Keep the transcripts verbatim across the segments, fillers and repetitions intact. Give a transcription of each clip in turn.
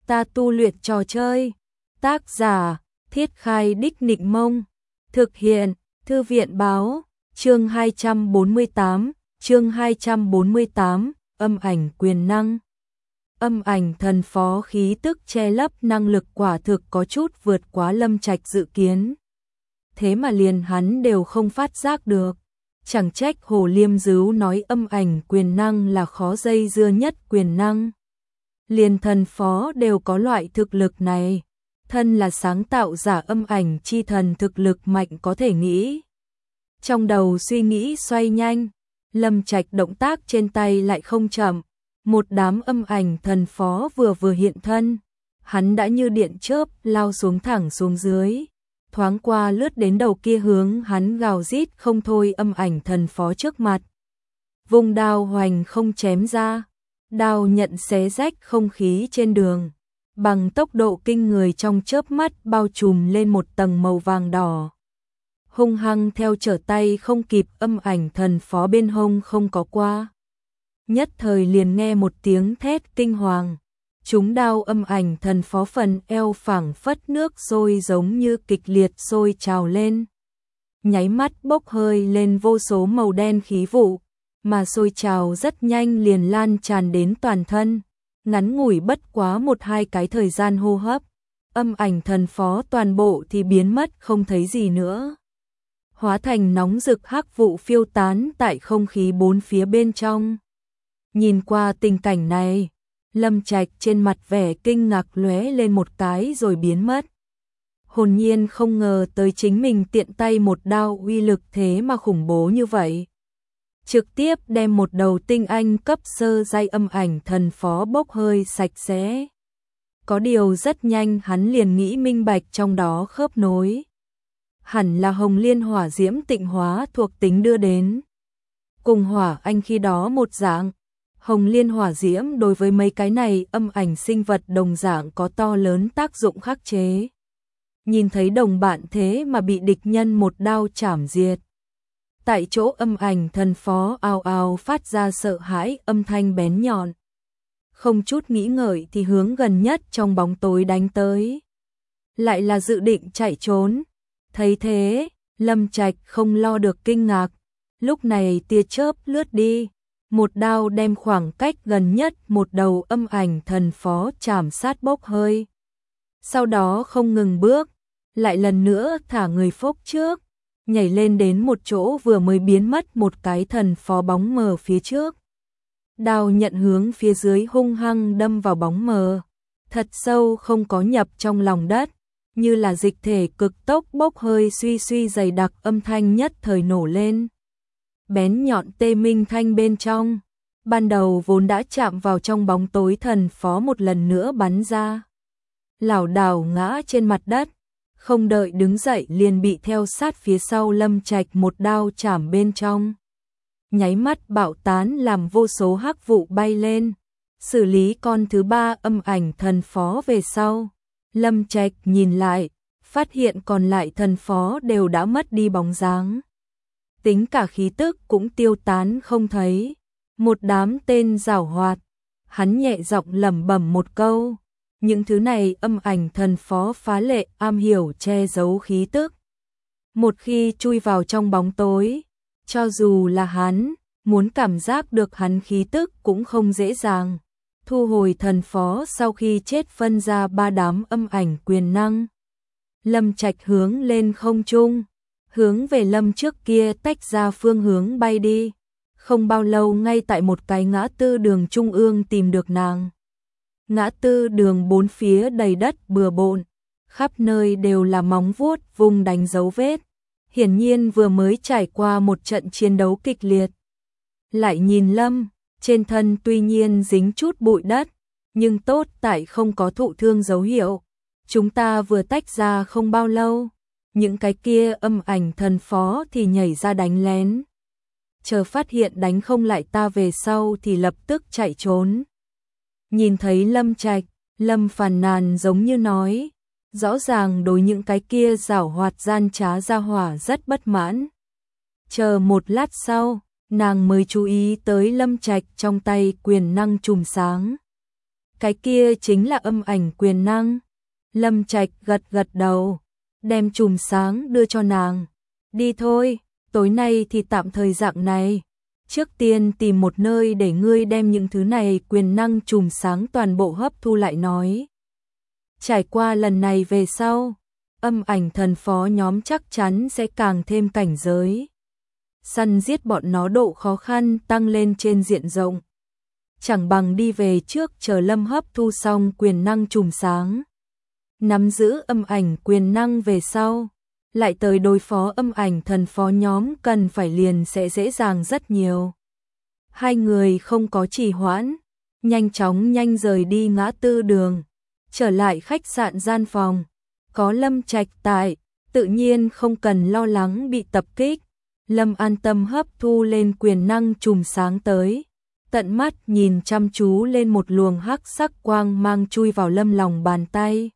ta tu luyện trò chơi. Tác giả, Thiết Khai Đích Nịnh Mông. Thực hiện, Thư viện Báo. Chương hai trăm bốn mươi tám, chương hai trăm bốn mươi tám, âm ảnh quyền năng. Âm ảnh thần phó khí tức che lấp năng lực quả thực có chút vượt quá Lâm Trạch dự kiến. Thế mà liền hắn đều không phát giác được. Chẳng trách Hồ Liêm Dứu nói âm ảnh quyền năng là khó dây dưa nhất quyền năng. Liền thần phó đều có loại thực lực này. Thân là sáng tạo giả âm ảnh chi thần, thực lực mạnh có thể nghĩ. Trong đầu suy nghĩ xoay nhanh, Lâm Trạch động tác trên tay lại không chậm. Một đám âm ảnh thần phó vừa vừa hiện thân, hắn đã như điện chớp lao xuống thẳng xuống dưới. Thoáng qua lướt đến đầu kia hướng hắn gào rít không thôi âm ảnh thần phó trước mặt. Vùng đao hoành không chém ra, đao nhận xé rách không khí trên đường. Bằng tốc độ kinh người trong chớp mắt bao trùm lên một tầng màu vàng đỏ. Hung hăng theo trở tay không kịp, âm ảnh thần phó bên hông không có qua. Nhất thời liền nghe một tiếng thét kinh hoàng. Chúng đao âm ảnh thần phó phần eo phảng phất nước sôi giống như kịch liệt sôi trào lên. Nháy mắt bốc hơi lên vô số màu đen khí vụ, mà sôi trào rất nhanh liền lan tràn đến toàn thân. Ngắn ngủi bất quá một hai cái thời gian hô hấp, âm ảnh thần phó toàn bộ thì biến mất không thấy gì nữa. Hóa thành nóng rực hắc vụ phiêu tán tại không khí bốn phía bên trong. Nhìn qua tình cảnh này, Lâm Trạch trên mặt vẻ kinh ngạc lóe lên một cái rồi biến mất. Hồn nhiên không ngờ tới chính mình tiện tay một đao uy lực thế mà khủng bố như vậy. Trực tiếp đem một đầu tinh anh cấp sơ giai âm ảnh thần phó bốc hơi sạch sẽ. Có điều rất nhanh hắn liền nghĩ minh bạch trong đó khớp nối. Hẳn là hồng liên hỏa diễm tịnh hóa thuộc tính đưa đến. Cùng hỏa anh khi đó một dạng. Hồng liên hỏa diễm đối với mấy cái này âm ảnh sinh vật đồng dạng có to lớn tác dụng khắc chế. Nhìn thấy đồng bạn thế mà bị địch nhân một đao chảm diệt. Tại chỗ âm ảnh thần phó ào ào phát ra sợ hãi âm thanh bén nhọn. Không chút nghĩ ngợi thì hướng gần nhất trong bóng tối đánh tới. Lại là dự định chạy trốn. Thấy thế, Lâm Trạch không lo được kinh ngạc. Lúc này tia chớp lướt đi. Một đao đem khoảng cách gần nhất một đầu âm ảnh thần phó chảm sát bốc hơi. Sau đó không ngừng bước, lại lần nữa thả người phốc trước, nhảy lên đến một chỗ vừa mới biến mất một cái thần phó bóng mờ phía trước. Đao nhận hướng phía dưới hung hăng đâm vào bóng mờ, thật sâu không có nhập trong lòng đất, như là dịch thể cực tốc bốc hơi suy suy dày đặc, âm thanh nhất thời nổ lên. Bén nhọn tê minh thanh bên trong, ban đầu vốn đã chạm vào trong bóng tối thần phó một lần nữa bắn ra. Lảo đảo ngã trên mặt đất, không đợi đứng dậy liền bị theo sát phía sau Lâm Trạch một đao chảm bên trong. Nháy mắt bạo tán làm vô số hắc vụ bay lên, xử lý con thứ ba âm ảnh thần phó về sau. Lâm Trạch nhìn lại, phát hiện còn lại thần phó đều đã mất đi bóng dáng. Tính cả khí tức cũng tiêu tán không thấy. Một đám tên giảo hoạt, hắn nhẹ giọng lẩm bẩm một câu. Những thứ này âm ảnh thần phó phá lệ am hiểu che giấu khí tức. Một khi chui vào trong bóng tối, cho dù là hắn, muốn cảm giác được hắn khí tức cũng không dễ dàng. Thu hồi thần phó sau khi chết phân ra ba đám âm ảnh quyền năng. Lâm Trạch hướng lên không trung, hướng về Lâm trước kia tách ra phương hướng bay đi. Không bao lâu ngay tại một cái ngã tư đường trung ương tìm được nàng. Ngã tư đường bốn phía đầy đất bừa bộn, khắp nơi đều là móng vuốt vùng đánh dấu vết. Hiển nhiên vừa mới trải qua một trận chiến đấu kịch liệt. Lại nhìn Lâm, trên thân tuy nhiên dính chút bụi đất, nhưng tốt tại không có thụ thương dấu hiệu. Chúng ta vừa tách ra không bao lâu, những cái kia âm ảnh thần phó thì nhảy ra đánh lén. Chờ phát hiện đánh không lại ta về sau thì lập tức chạy trốn. Nhìn thấy Lâm Trạch, Lâm phàn nàn giống như nói, rõ ràng đối những cái kia giảo hoạt gian trá ra hỏa rất bất mãn. Chờ một lát sau, nàng mới chú ý tới Lâm Trạch trong tay quyền năng chùm sáng. Cái kia chính là âm ảnh quyền năng. Lâm Trạch gật gật đầu, đem chùm sáng đưa cho nàng. Đi thôi, tối nay thì tạm thời dạng này. Trước tiên tìm một nơi để ngươi đem những thứ này quyền năng chùm sáng toàn bộ hấp thu lại nói. Trải qua lần này về sau, âm ảnh thần phó nhóm chắc chắn sẽ càng thêm cảnh giới. Săn giết bọn nó độ khó khăn tăng lên trên diện rộng. Chẳng bằng đi về trước chờ Lâm hấp thu xong quyền năng chùm sáng. Nắm giữ âm ảnh quyền năng về sau, lại tới đối phó âm ảnh thần phó nhóm cần phải liền sẽ dễ dàng rất nhiều. Hai người không có trì hoãn, nhanh chóng nhanh rời đi ngã tư đường, trở lại khách sạn gian phòng. Có Lâm Trạch tại, tự nhiên không cần lo lắng bị tập kích. Lâm an tâm hấp thu lên quyền năng chùm sáng tới, tận mắt nhìn chăm chú lên một luồng hắc sắc quang mang chui vào Lâm lòng bàn tay.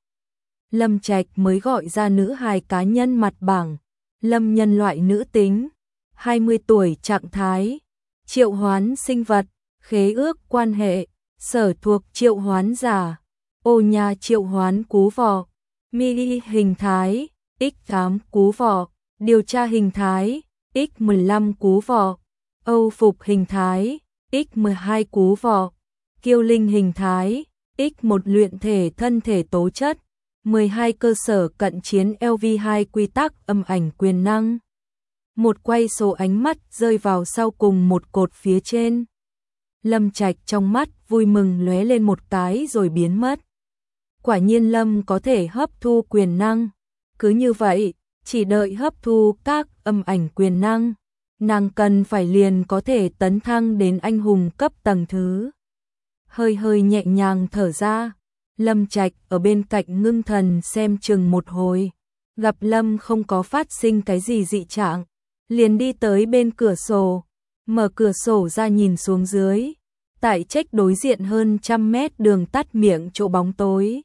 Lâm Trạch mới gọi ra nữ hài cá nhân mặt bảng, Lâm nhân loại nữ tính, hai mươi tuổi trạng thái, triệu hoán sinh vật, khế ước quan hệ, sở thuộc triệu hoán giả, ô nha triệu hoán cú vọ, mini hình thái, ích tám cú vọ, điều tra hình thái, ích mười lăm cú vọ, âu phục hình thái, ích mười hai cú vọ, kiêu linh hình thái, ích một luyện thể thân thể tố chất, mười hai cơ sở cận chiến L V hai quy tắc âm ảnh quyền năng. Một quay số ánh mắt rơi vào sau cùng một cột phía trên. Lâm Trạch trong mắt vui mừng lóe lên một cái rồi biến mất. Quả nhiên Lâm có thể hấp thu quyền năng. Cứ như vậy, chỉ đợi hấp thu các âm ảnh quyền năng, nàng cần phải liền có thể tấn thăng đến anh hùng cấp tầng thứ. Hơi hơi nhẹ nhàng thở ra, Lâm Trạch ở bên cạnh ngưng thần xem chừng một hồi, gặp Lâm không có phát sinh cái gì dị trạng, liền đi tới bên cửa sổ, mở cửa sổ ra nhìn xuống dưới, tại trách đối diện hơn trăm mét đường tắt miệng chỗ bóng tối.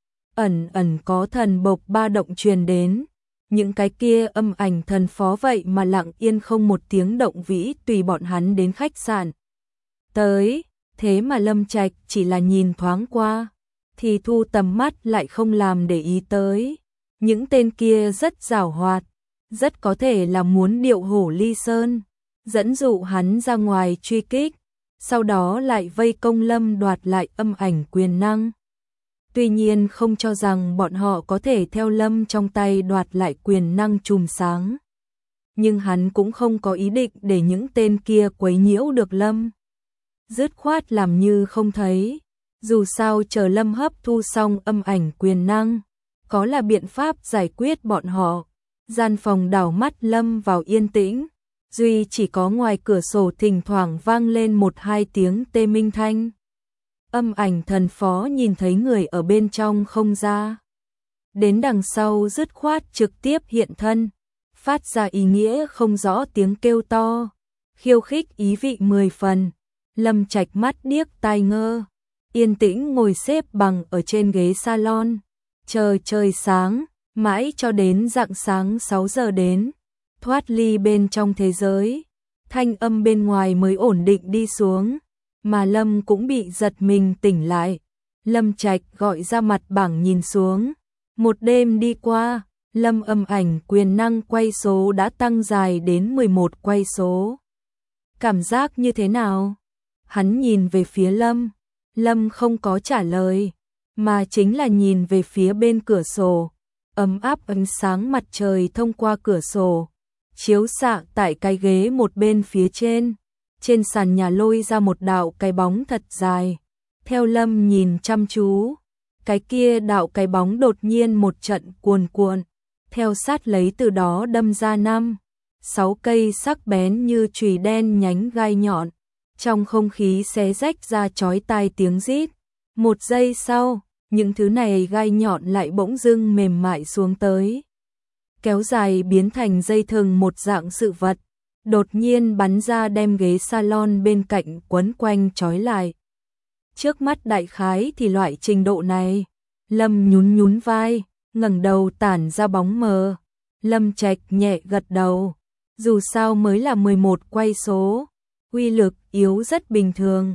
Ẩn ẩn có thần bộc ba động truyền đến, những cái kia âm ảnh thần phó vậy mà lặng yên không một tiếng động vĩ tùy bọn hắn đến khách sạn. Tới, thế mà Lâm Trạch chỉ là nhìn thoáng qua, thì thu tầm mắt lại không làm để ý tới. Những tên kia rất giàu hoạt, rất có thể là muốn điệu hổ ly sơn, dẫn dụ hắn ra ngoài truy kích, sau đó lại vây công Lâm đoạt lại âm ảnh quyền năng. Tuy nhiên không cho rằng bọn họ có thể theo Lâm trong tay đoạt lại quyền năng chùm sáng. Nhưng hắn cũng không có ý định để những tên kia quấy nhiễu được Lâm. Dứt khoát làm như không thấy. Dù sao chờ Lâm hấp thu xong âm ảnh quyền năng, có là biện pháp giải quyết bọn họ. Gian phòng đảo mắt Lâm vào yên tĩnh, duy chỉ có ngoài cửa sổ thỉnh thoảng vang lên một hai tiếng tê minh thanh. Âm ảnh thần phó nhìn thấy người ở bên trong không ra. Đến đằng sau dứt khoát trực tiếp hiện thân, phát ra ý nghĩa không rõ tiếng kêu to, khiêu khích ý vị mười phần. Lâm Trạch mắt điếc tai ngơ, yên tĩnh ngồi xếp bằng ở trên ghế salon, chờ trời sáng, mãi cho đến rạng sáng sáu giờ đến, thoát ly bên trong thế giới, thanh âm bên ngoài mới ổn định đi xuống, mà Lâm cũng bị giật mình tỉnh lại. Lâm Trạch gọi ra mặt bảng nhìn xuống, một đêm đi qua, Lâm âm ảnh quyền năng quay số đã tăng dài đến mười một quay số. Cảm giác như thế nào? Hắn nhìn về phía Lâm, Lâm không có trả lời, mà chính là nhìn về phía bên cửa sổ. Ấm áp ánh sáng mặt trời thông qua cửa sổ, chiếu xạ tại cái ghế một bên phía trên. Trên sàn nhà lôi ra một đạo cái bóng thật dài. Theo Lâm nhìn chăm chú, cái kia đạo cái bóng đột nhiên một trận cuồn cuộn, theo sát lấy từ đó đâm ra năm, sáu cây sắc bén như chùy đen nhánh gai nhọn, trong không khí xé rách ra chói tai tiếng rít. Một giây sau, những thứ này gai nhọn lại bỗng dưng mềm mại xuống tới, kéo dài biến thành dây thừng một dạng sự vật, đột nhiên bắn ra đem ghế salon bên cạnh quấn quanh trói lại. Trước mắt đại khái thì loại trình độ này. Lâm nhún nhún vai, ngẩng đầu tản ra bóng mờ. Lâm Trạch nhẹ gật đầu, dù sao mới là mười một quay số, uy lực yếu rất bình thường.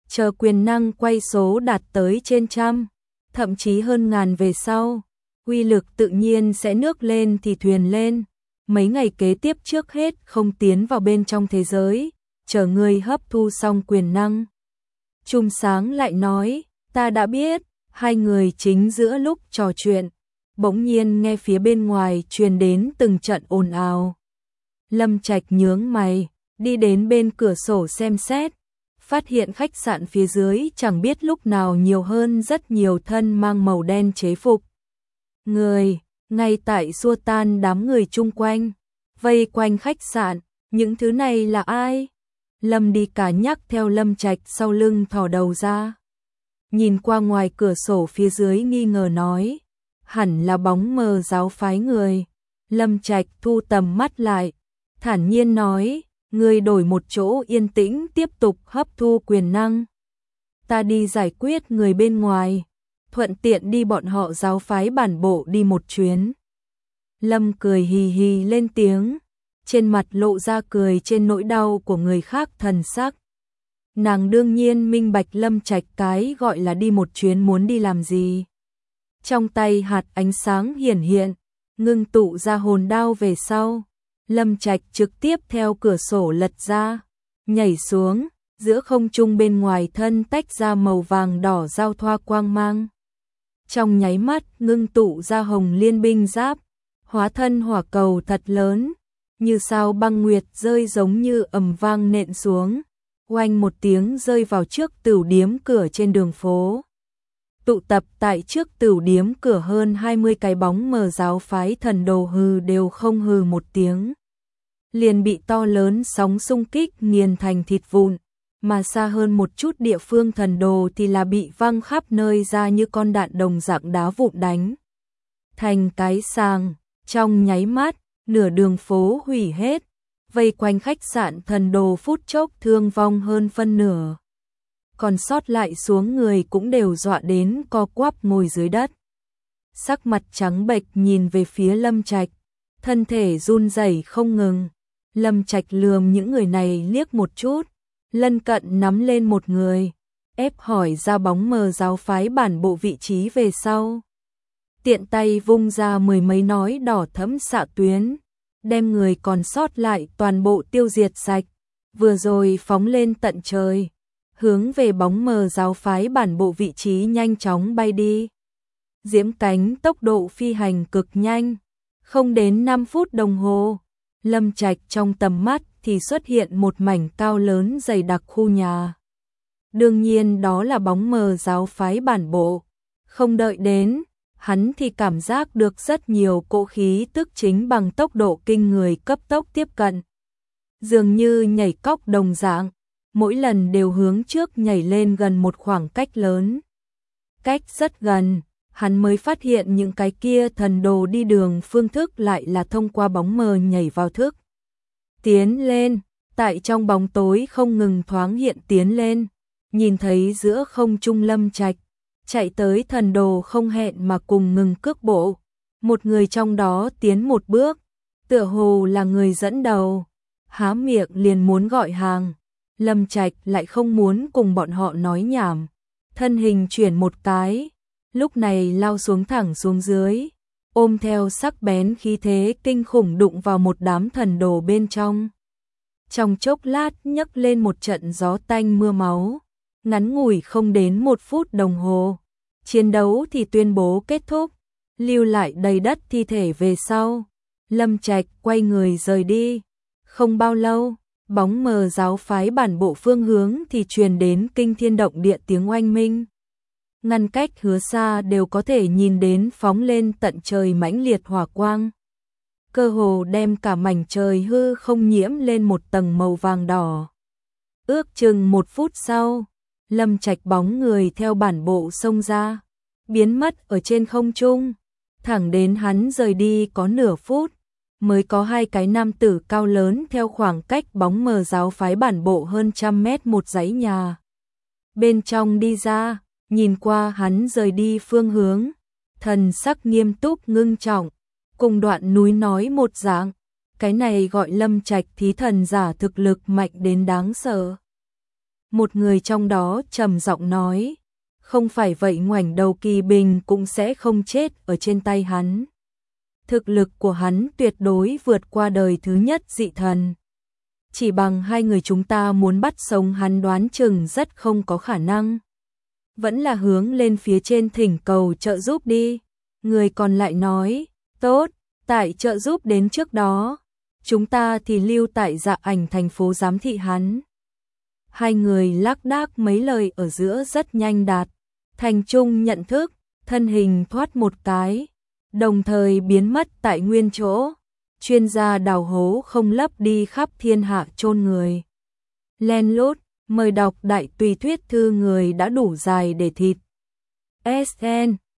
chờ quyền năng quay số đạt tới trên trăm, thậm chí hơn ngàn về sau, uy lực tự nhiên sẽ nước lên thì thuyền lên. Mấy ngày kế tiếp trước hết không tiến vào bên trong thế giới, chờ ngươi hấp thu xong quyền năng. Chùm sáng lại nói, ta đã biết. Hai người chính giữa lúc trò chuyện, bỗng nhiên nghe phía bên ngoài truyền đến từng trận ồn ào. Lâm Trạch nhướng mày, đi đến bên cửa sổ xem xét, phát hiện khách sạn phía dưới chẳng biết lúc nào nhiều hơn rất nhiều thân mang màu đen chế phục. Người, ngay tại xua tan đám người chung quanh, vây quanh khách sạn, những thứ này là ai? Lâm đi cả nhắc theo Lâm Trạch sau lưng thò đầu ra. Nhìn qua ngoài cửa sổ phía dưới nghi ngờ nói, hẳn là bóng mờ giáo phái người. Lâm Trạch thu tầm mắt lại, thản nhiên nói, người đổi một chỗ yên tĩnh tiếp tục hấp thu quyền năng. Ta đi giải quyết người bên ngoài, thuận tiện đi bọn họ giáo phái bản bộ đi một chuyến. Lâm cười hì hì lên tiếng, trên mặt lộ ra cười trên nỗi đau của người khác thần sắc. Nàng đương nhiên minh bạch Lâm Trạch cái gọi là đi một chuyến muốn đi làm gì. Trong tay hạt ánh sáng hiển hiện, ngưng tụ ra hồn đao về sau. Lâm Trạch trực tiếp theo cửa sổ lật ra, nhảy xuống, giữa không trung bên ngoài thân tách ra màu vàng đỏ giao thoa quang mang. Trong nháy mắt ngưng tụ ra hồng liên binh giáp, hóa thân hỏa cầu thật lớn, như sao băng nguyệt rơi giống như ầm vang nện xuống. Oanh một tiếng rơi vào trước tửu điếm cửa trên đường phố. Tụ tập tại trước tửu điếm cửa hơn hai mươi cái bóng mờ giáo phái thần đồ hừ đều không hừ một tiếng. Liền bị to lớn sóng xung kích nghiền thành thịt vụn, mà xa hơn một chút địa phương thần đồ thì là bị văng khắp nơi ra như con đạn đồng dạng đá vụn đánh. Thành cái sàng, trong nháy mắt, nửa đường phố hủy hết. Vây quanh khách sạn thần đồ phút chốc thương vong hơn phân nửa. Còn sót lại xuống người cũng đều dọa đến co quắp ngồi dưới đất. Sắc mặt trắng bệch nhìn về phía Lâm Trạch, thân thể run rẩy không ngừng. Lâm Trạch lườm những người này liếc một chút, lân cận nắm lên một người, ép hỏi ra bóng mờ giáo phái bản bộ vị trí về sau. Tiện tay vung ra mười mấy nói đỏ thẫm xạ tuyến, đem người còn sót lại toàn bộ tiêu diệt sạch, vừa rồi phóng lên tận trời, hướng về bóng mờ giáo phái bản bộ vị trí nhanh chóng bay đi. Diễm cánh tốc độ phi hành cực nhanh, không đến năm phút đồng hồ, Lâm Trạch trong tầm mắt thì xuất hiện một mảnh cao lớn dày đặc khu nhà. Đương nhiên đó là bóng mờ giáo phái bản bộ, không đợi đến hắn thì cảm giác được rất nhiều cỗ khí tức chính bằng tốc độ kinh người cấp tốc tiếp cận. Dường như nhảy cóc đồng dạng, mỗi lần đều hướng trước nhảy lên gần một khoảng cách lớn. Cách rất gần, hắn mới phát hiện những cái kia thần đồ đi đường phương thức lại là thông qua bóng mờ nhảy vào thức. Tiến lên, tại trong bóng tối không ngừng thoáng hiện tiến lên, nhìn thấy giữa không trung Lâm Trạch. Chạy tới thần đồ không hẹn mà cùng ngừng cước bộ. Một người trong đó tiến một bước, tựa hồ là người dẫn đầu, há miệng liền muốn gọi hàng. Lâm Trạch lại không muốn cùng bọn họ nói nhảm, thân hình chuyển một cái, lúc này lao xuống thẳng xuống dưới, ôm theo sắc bén khí thế kinh khủng đụng vào một đám thần đồ bên trong. Trong chốc lát nhấc lên một trận gió tanh mưa máu. Ngắn ngủi không đến một phút đồng hồ, chiến đấu thì tuyên bố kết thúc, lưu lại đầy đất thi thể về sau. Lâm Trạch quay người rời đi. Không bao lâu, bóng mờ giáo phái bản bộ phương hướng thì truyền đến kinh thiên động địa tiếng oanh minh. Ngăn cách hứa xa đều có thể nhìn đến phóng lên tận trời mãnh liệt hỏa quang. Cơ hồ đem cả mảnh trời hư không nhiễm lên một tầng màu vàng đỏ. Ước chừng một phút sau, Lâm Trạch bóng người theo bản bộ xông ra, biến mất ở trên không trung, thẳng đến hắn rời đi có nửa phút, mới có hai cái nam tử cao lớn theo khoảng cách bóng mờ giáo phái bản bộ hơn trăm mét một dãy nhà. Bên trong đi ra, nhìn qua hắn rời đi phương hướng, thần sắc nghiêm túc ngưng trọng, cùng đoạn núi nói một dạng, cái này gọi Lâm Trạch thí thần giả thực lực mạnh đến đáng sợ. Một người trong đó trầm giọng nói, không phải vậy ngoảnh đầu Kỳ Bình cũng sẽ không chết ở trên tay hắn. Thực lực của hắn tuyệt đối vượt qua đời thứ nhất dị thần. Chỉ bằng hai người chúng ta muốn bắt sống hắn đoán chừng rất không có khả năng. Vẫn là hướng lên phía trên thỉnh cầu trợ giúp đi. Người còn lại nói, tốt, tại trợ giúp đến trước đó, chúng ta thì lưu tại Dạ Ảnh thành phố giám thị hắn. Hai người lác đác mấy lời ở giữa rất nhanh đạt thành chung nhận thức, thân hình thoát một cái, đồng thời biến mất tại nguyên chỗ. Chuyên gia đào hố không lấp đi khắp thiên hạ chôn người. Len lút, mời đọc đại tùy thuyết thư người đã đủ dài để thịt. ét en